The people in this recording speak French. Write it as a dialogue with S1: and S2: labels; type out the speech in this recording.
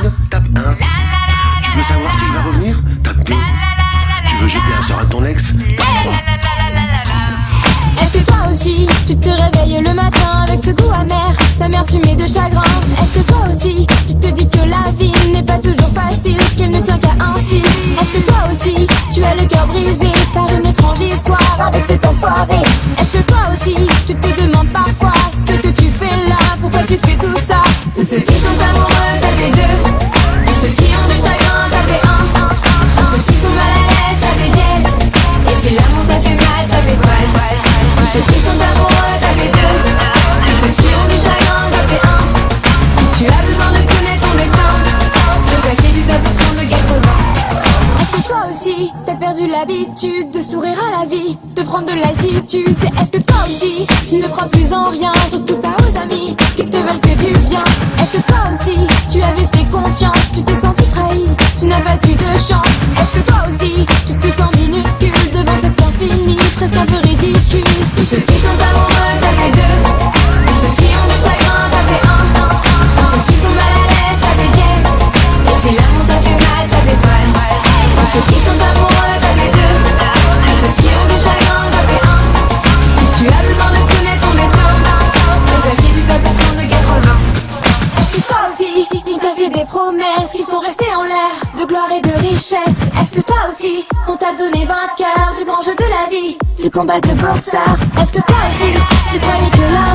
S1: Fred? Tape 1. Tu veux savoir s'il va revenir? Tape 2. Tu veux jeter un sort à ton ex? Tape 3.
S2: Est-ce que toi aussi, tu te réveilles le matin avec ce goût amer, d'amertume et de chagrin? Est-ce que toi aussi, tu te dis que la vie n'est pas toujours facile, qu'elle ne tient qu'à un fil? Est-ce que toi aussi, tu as le cœur brisé par une étrange histoire avec cet enfoiré? Est-ce que toi aussi, tu te demandes parfois ce que tu fais là, pourquoi tu fais tout ça? Tous ceux qui sont amoureux, tapez 2. Tous ceux qui ont du chagrin, tapez 1. Tous ceux qui sont mal à l'aise, tapez dièse. Et si l'amour t'a fait mal, tapez étoile. Tous ceux qui sont amoureux, tapez 2. Tous ceux qui ont du chagrin, tapez 1. Si tu as besoin de connaître ton destin, le paquet du top son de 80. Est-ce que toi aussi, t'as perdu l'habitude de sourire à la vie, de prendre de l'altitude? Est-ce que toi aussi, tu ne crois plus en rien, surtout pas aux amis qui te veulent que du bien? Est-ce que toi aussi, tu avais fait confiance, tu t'es senti trahi, tu n'as pas eu de chance? Est-ce que toi aussi, tu te sens minuscule devant cet infini, presque un peu ridicule? Tous ceux qui sont amoureux, tapez 2. Tous ceux qui ont du chagrin, tapez 1. Tous ceux qui sont mal à l'aise, tapez dièse. Et si l'amour t'a fait mal, tapez étoile. Tous ceux qui sont amoureux, tapez 2. Tous ceux qui ont du chagrin, tapez 1. Si tu as besoin de connaître ton destin, le paquet du top son de 80. Est-ce que toi aussi, on t'a fait des promesses qui sont restées en l'air, de gloire et de richesse? Est-ce que toi aussi, on t'a donné vainqueur du grand jeu de la vie, du combat de boxeur? Est-ce que toi aussi, tu croyais que là